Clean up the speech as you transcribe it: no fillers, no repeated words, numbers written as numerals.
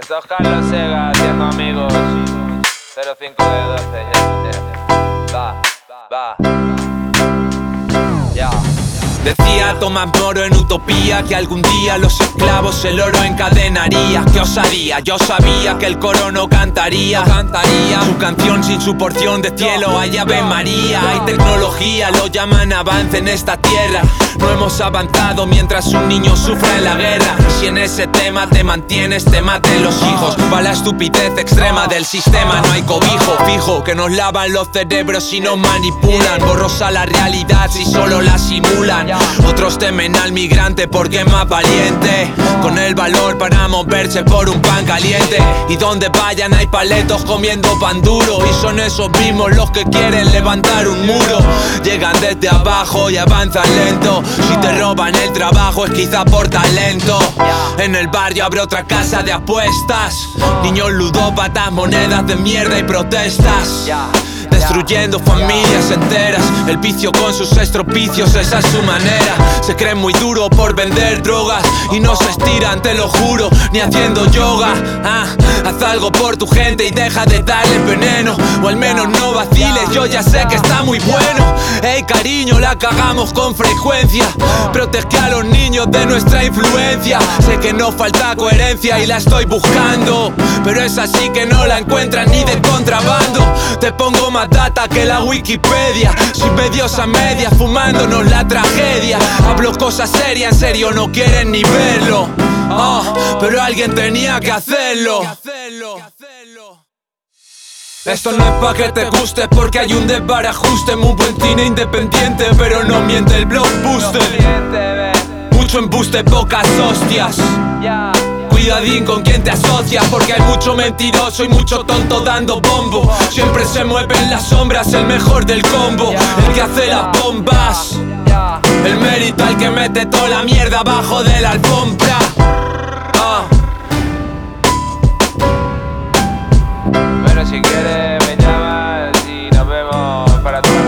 Esto es Carlos Sega haciendo amigos. 05 de 12, va. Ya. Decía Tomás Moro en Utopía que algún día los esclavos el oro encadenaría. ¡Qué osadía! Yo sabía que el coro no cantaría su canción sin su porción de cielo. Hay Ave María, hay tecnología, lo llaman avance en esta tierra. No hemos avanzado mientras un niño sufre en la guerra. Si en ese tema te mantienes, te maten los hijos. Va la estupidez extrema del sistema, no hay cobijo fijo que nos lavan los cerebros y nos manipulan. Borrosa la realidad si solo la simulan. Otros temen al migrante porque es más valiente, con el valor para moverse por un pan caliente. Y donde vayan hay paletos comiendo pan duro, y son esos mismos los que quieren levantar un muro. Llegan desde abajo y avanzan lento. Si te roban el trabajo es quizá por talento. En el barrio abre otra casa de apuestas, niños ludópatas, monedas de mierda y protestas, destruyendo familias enteras. El vicio con sus estropicios, esa es su manera. Se creen muy duro por vender drogas y no se estiran, te lo juro, ni haciendo yoga. Haz algo por tu gente y deja de darle veneno, o al menos no vaciles, yo ya sé que está muy bueno. Ey cariño, la cagamos con frecuencia. Protege a los niños de nuestra influencia. Sé que nos falta coherencia y la estoy buscando, pero es así que no la encuentras ni de contrabando. Te pongo más data que la Wikipedia, sin medios a medias, fumándonos la tragedia. Hablo cosas serias, en serio no quieren ni verlo. Pero alguien tenía que hacerlo. Esto no es pa' que te guste, porque hay un desbarajuste. Muy buen cine independiente, pero no miente el blockbuster. Mucho embuste, pocas hostias. Cuidadín con quien te asocias, porque hay mucho mentiroso y mucho tonto dando bombo. Siempre se mueve en las sombras el mejor del combo, el que hace las bombas. El mérito al que mete toda la mierda abajo de la alfombra. Pero si quieres me llamas y nos vemos para tomar